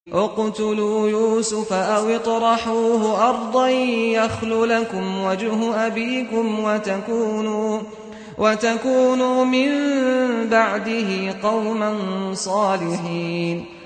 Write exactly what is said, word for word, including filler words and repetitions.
اقْتُلُوا يُوسُفَ أَوِ اطْرَحُوهُ أَرْضًا يَخْلُ لَكُمْ وَجْهُ أَبِيكُمْ وَتَكُونُوا, وتكونوا مِن بَعْدِهِ قَوْمًا صَالِحِينَ